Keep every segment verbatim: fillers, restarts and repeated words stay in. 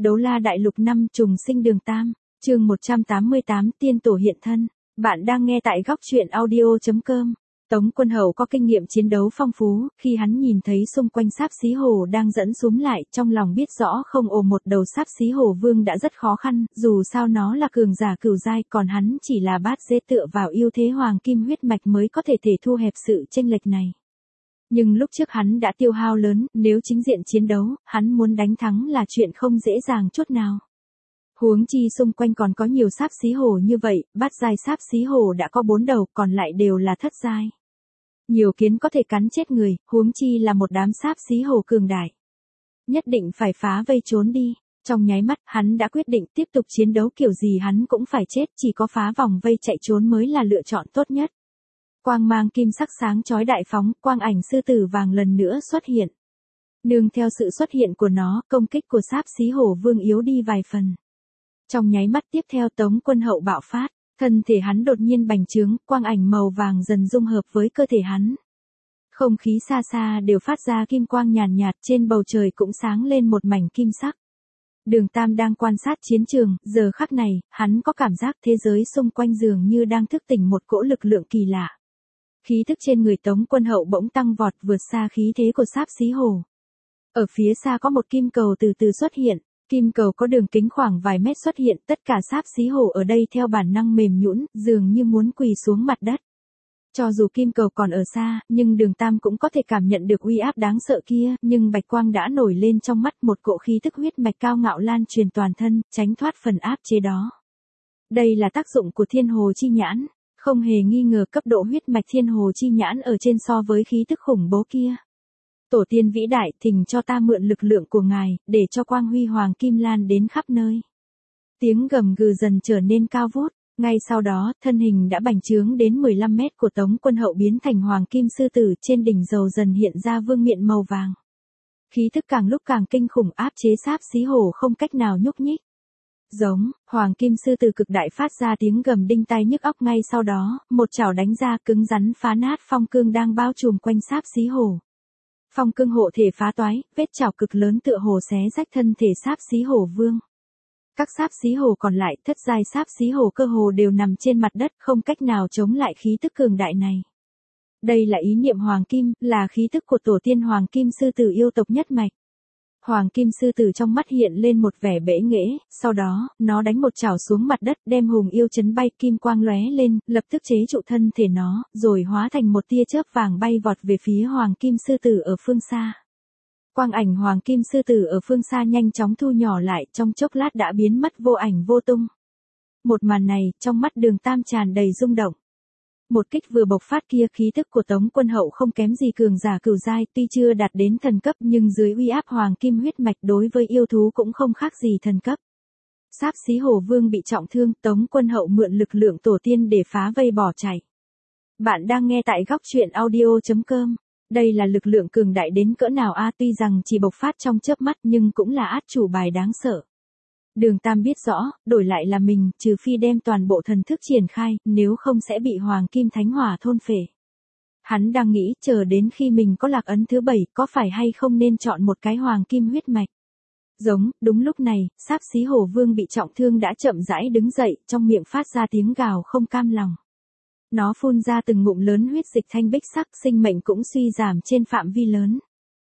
Đấu La Đại Lục năm trùng sinh Đường Tam, chương một trăm tám mươi tám tiên tổ hiện thân. Bạn đang nghe tại góc truyện audio.com. Tống Quân Hậu có kinh nghiệm chiến đấu phong phú, khi hắn nhìn thấy xung quanh Sáp Xí Hồ đang dẫn súm lại, trong lòng biết rõ không ồ một đầu Sáp Xí Hồ Vương đã rất khó khăn, dù sao nó là cường giả cửu giai, còn hắn chỉ là bát dê tựa vào ưu thế hoàng kim huyết mạch mới có thể thể thu hẹp sự chênh lệch này. Nhưng lúc trước hắn đã tiêu hao lớn, nếu chính diện chiến đấu, hắn muốn đánh thắng là chuyện không dễ dàng chút nào. Huống chi xung quanh còn có nhiều Sáp Xí Hồ như vậy, bát giai Sáp Xí Hồ đã có bốn đầu, còn lại đều là thất giai. Nhiều kiến có thể cắn chết người, huống chi là một đám Sáp Xí Hồ cường đại. Nhất định phải phá vây trốn đi. Trong nháy mắt, hắn đã quyết định tiếp tục chiến đấu kiểu gì hắn cũng phải chết, chỉ có phá vòng vây chạy trốn mới là lựa chọn tốt nhất. Quang mang kim sắc sáng chói đại phóng, quang ảnh sư tử vàng lần nữa xuất hiện. Nương theo sự xuất hiện của nó, công kích của Sáp Xí Hồ Vương yếu đi vài phần. Trong nháy mắt tiếp theo Tống Quân Hậu bạo phát, thân thể hắn đột nhiên bành trướng, quang ảnh màu vàng dần dung hợp với cơ thể hắn. Không khí xa xa đều phát ra kim quang nhàn nhạt, trên bầu trời cũng sáng lên một mảnh kim sắc. Đường Tam đang quan sát chiến trường, giờ khắc này, hắn có cảm giác thế giới xung quanh dường như đang thức tỉnh một cỗ lực lượng kỳ lạ. Khí thức trên người Tống Quân Hậu bỗng tăng vọt vượt xa khí thế của Sáp Xí Hồ. Ở phía xa có một kim cầu từ từ xuất hiện, kim cầu có đường kính khoảng vài mét xuất hiện, tất cả Sáp Xí Hồ ở đây theo bản năng mềm nhũn, dường như muốn quỳ xuống mặt đất. Cho dù kim cầu còn ở xa, nhưng Đường Tam cũng có thể cảm nhận được uy áp đáng sợ kia, nhưng bạch quang đã nổi lên trong mắt, một cỗ khí tức huyết mạch cao ngạo lan truyền toàn thân, tránh thoát phần áp chế đó. Đây là tác dụng của Thiên Hồ Chi Nhãn. Không hề nghi ngờ cấp độ huyết mạch Thiên Hồ Chi Nhãn ở trên so với khí tức khủng bố kia. Tổ tiên vĩ đại, thỉnh cho ta mượn lực lượng của ngài, để cho quang huy hoàng kim lan đến khắp nơi. Tiếng gầm gừ dần trở nên cao vút, ngay sau đó, thân hình đã bành trướng đến mười lăm mét của Tống Quân Hậu biến thành hoàng kim sư tử, trên đỉnh dầu dần hiện ra vương miện màu vàng. Khí thức càng lúc càng kinh khủng, áp chế Sáp Xí Hồ không cách nào nhúc nhích. Giống, hoàng kim sư tử cực đại phát ra tiếng gầm đinh tai nhức óc, ngay sau đó, một chảo đánh ra cứng rắn phá nát phong cương đang bao trùm quanh Sáp Xí Hồ. Phong cương hộ thể phá toái, vết chảo cực lớn tựa hồ xé rách thân thể Sáp Xí Hồ Vương. Các Sáp Xí Hồ còn lại, thất giai Sáp Xí Hồ cơ hồ đều nằm trên mặt đất, không cách nào chống lại khí tức cường đại này. Đây là ý niệm hoàng kim, là khí tức của tổ tiên hoàng kim sư tử yêu tộc nhất mạch. Hoàng kim sư tử trong mắt hiện lên một vẻ bẽ nghễ, sau đó, nó đánh một chảo xuống mặt đất, đem hùng yêu chấn bay, kim quang lóe lên, lập tức chế trụ thân thể nó, rồi hóa thành một tia chớp vàng bay vọt về phía hoàng kim sư tử ở phương xa. Quang ảnh hoàng kim sư tử ở phương xa nhanh chóng thu nhỏ lại, trong chốc lát đã biến mất vô ảnh vô tung. Một màn này, trong mắt Đường Tam tràn đầy rung động. Một kích vừa bộc phát kia, khí tức của Tống Quân Hậu không kém gì cường giả cửu giai, tuy chưa đạt đến thần cấp nhưng dưới uy áp hoàng kim huyết mạch đối với yêu thú cũng không khác gì thần cấp. Sáp Xí Hồ Vương bị trọng thương, Tống Quân Hậu mượn lực lượng tổ tiên để phá vây bỏ chạy. Bạn đang nghe tại góc truyện audio.com. Đây là lực lượng cường đại đến cỡ nào a, tuy rằng chỉ bộc phát trong chớp mắt nhưng cũng là át chủ bài đáng sợ. Đường Tam biết rõ, đổi lại là mình, trừ phi đem toàn bộ thần thức triển khai, nếu không sẽ bị hoàng kim thánh hỏa thôn phệ. Hắn đang nghĩ, chờ đến khi mình có lạc ấn thứ bảy, có phải hay không nên chọn một cái hoàng kim huyết mạch. Giống, đúng lúc này, Sáp Xí Hồ Vương bị trọng thương đã chậm rãi đứng dậy, trong miệng phát ra tiếng gào không cam lòng. Nó phun ra từng ngụm lớn huyết dịch thanh bích sắc, sinh mệnh cũng suy giảm trên phạm vi lớn.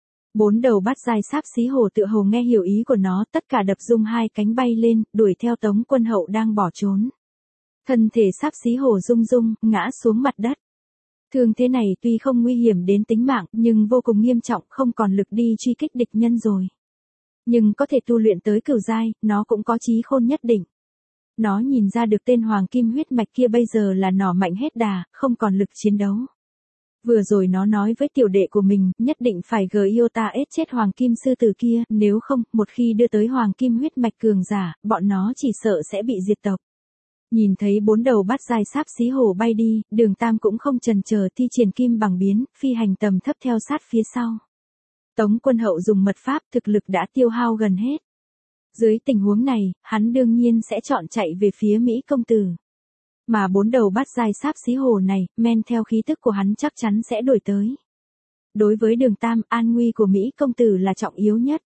Bốn đầu bát giai Sáp Xí Hồ tựa hồ nghe hiểu ý của nó, tất cả đập rung hai cánh bay lên, đuổi theo Tống Quân Hậu đang bỏ trốn. Thân thể Sáp Xí Hồ rung rung, ngã xuống mặt đất. Thương thế này tuy không nguy hiểm đến tính mạng, nhưng vô cùng nghiêm trọng, không còn lực đi truy kích địch nhân rồi. Nhưng có thể tu luyện tới cửu giai, nó cũng có trí khôn nhất định. Nó nhìn ra được tên hoàng kim huyết mạch kia bây giờ là nỏ mạnh hết đà, không còn lực chiến đấu. Vừa rồi nó nói với tiểu đệ của mình, nhất định phải gờ yêu ta ết chết hoàng kim sư tử kia, nếu không, một khi đưa tới hoàng kim huyết mạch cường giả, bọn nó chỉ sợ sẽ bị diệt tộc. Nhìn thấy bốn đầu bát giai Sáp Xí Hồ bay đi, Đường Tam cũng không chần chờ thi triển kim bằng biến, phi hành tầm thấp theo sát phía sau. Tống Quân Hậu dùng mật pháp, thực lực đã tiêu hao gần hết. Dưới tình huống này, hắn đương nhiên sẽ chọn chạy về phía Mỹ công tử. Mà bốn đầu bát giai Sáp Xí Hồ này, men theo khí tức của hắn chắc chắn sẽ đuổi tới. Đối với Đường Tam, an nguy của Mỹ công tử là trọng yếu nhất.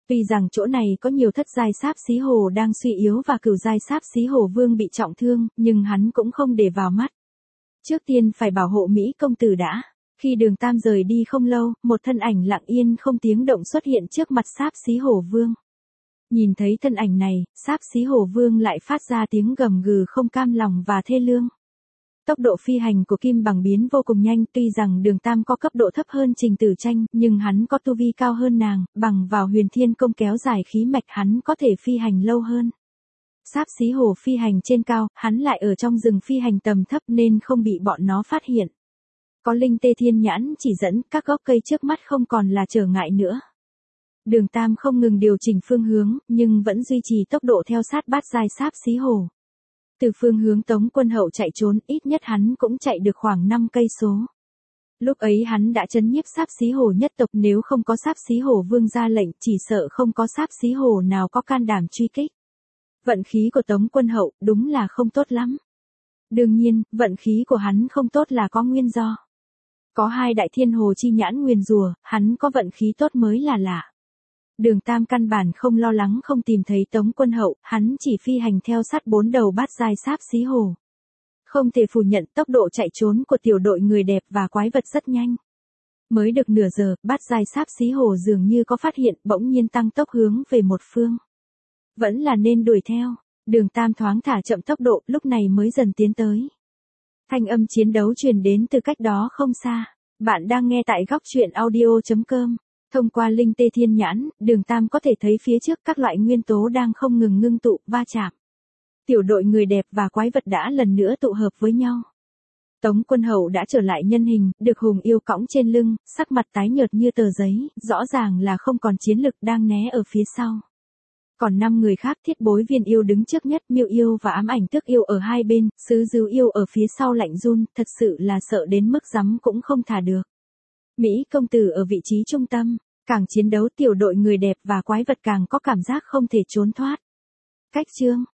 Tuy rằng chỗ này có nhiều thất giai sáp xí hồ đang suy yếu và cửu giai sáp xí hồ vương bị trọng thương, nhưng hắn cũng không để vào mắt. Trước tiên phải bảo hộ Mỹ công tử đã. Khi Đường Tam rời đi không lâu, một thân ảnh lặng yên không tiếng động xuất hiện trước mặt sáp xí hồ vương. Nhìn thấy thân ảnh này, sáp xí hồ vương lại phát ra tiếng gầm gừ không cam lòng và thê lương. Tốc độ phi hành của Kim Bằng biến vô cùng nhanh, tuy rằng Đường Tam có cấp độ thấp hơn Trình Tử Tranh, nhưng hắn có tu vi cao hơn nàng, bằng vào Huyền Thiên Công kéo dài khí mạch hắn có thể phi hành lâu hơn. Sáp xí hồ phi hành trên cao, hắn lại ở trong rừng phi hành tầm thấp nên không bị bọn nó phát hiện. Có linh tê thiên nhãn chỉ dẫn, các gốc cây trước mắt không còn là trở ngại nữa. Đường Tam không ngừng điều chỉnh phương hướng, nhưng vẫn duy trì tốc độ theo sát bát giai sáp xí hồ. Từ phương hướng Tống Quân Hậu chạy trốn, ít nhất hắn cũng chạy được khoảng năm cây số. Lúc ấy hắn đã trấn nhiếp sáp xí hồ nhất tộc, nếu không có sáp xí hồ vương ra lệnh, chỉ sợ không có sáp xí hồ nào có can đảm truy kích. Vận khí của Tống Quân Hậu đúng là không tốt lắm. Đương nhiên, vận khí của hắn không tốt là có nguyên do. Có hai đại thiên hồ chi nhãn nguyền rùa, hắn có vận khí tốt mới là lạ. Đường Tam căn bản không lo lắng không tìm thấy Tống Quân Hậu, hắn chỉ phi hành theo sát bốn đầu bát giai sáp xí hồ. Không thể phủ nhận tốc độ chạy trốn của tiểu đội người đẹp và quái vật rất nhanh. Mới được nửa giờ, bát giai sáp xí hồ dường như có phát hiện, bỗng nhiên tăng tốc hướng về một phương. Vẫn là nên đuổi theo. Đường Tam thoáng thả chậm tốc độ, lúc này mới dần tiến tới. Thanh âm chiến đấu truyền đến từ cách đó không xa. Bạn đang nghe tại góc truyện audio chấm com. Thông qua linh tê thiên nhãn, Đường Tam có thể thấy phía trước các loại nguyên tố đang không ngừng ngưng tụ, va chạm. Tiểu đội người đẹp và quái vật đã lần nữa tụ hợp với nhau. Tống Quân Hậu đã trở lại nhân hình, được Hùng Yêu cõng trên lưng, sắc mặt tái nhợt như tờ giấy, rõ ràng là không còn chiến lực, đang né ở phía sau. Còn năm người khác, Thiết Bối Viên Yêu đứng trước nhất, Miêu Yêu và Ám Ảnh Tước Yêu ở hai bên, Sứ Dứu Yêu ở phía sau lạnh run, thật sự là sợ đến mức rắm cũng không thả được. Mỹ công tử ở vị trí trung tâm, càng chiến đấu tiểu đội người đẹp và quái vật càng có cảm giác không thể trốn thoát. Cách chương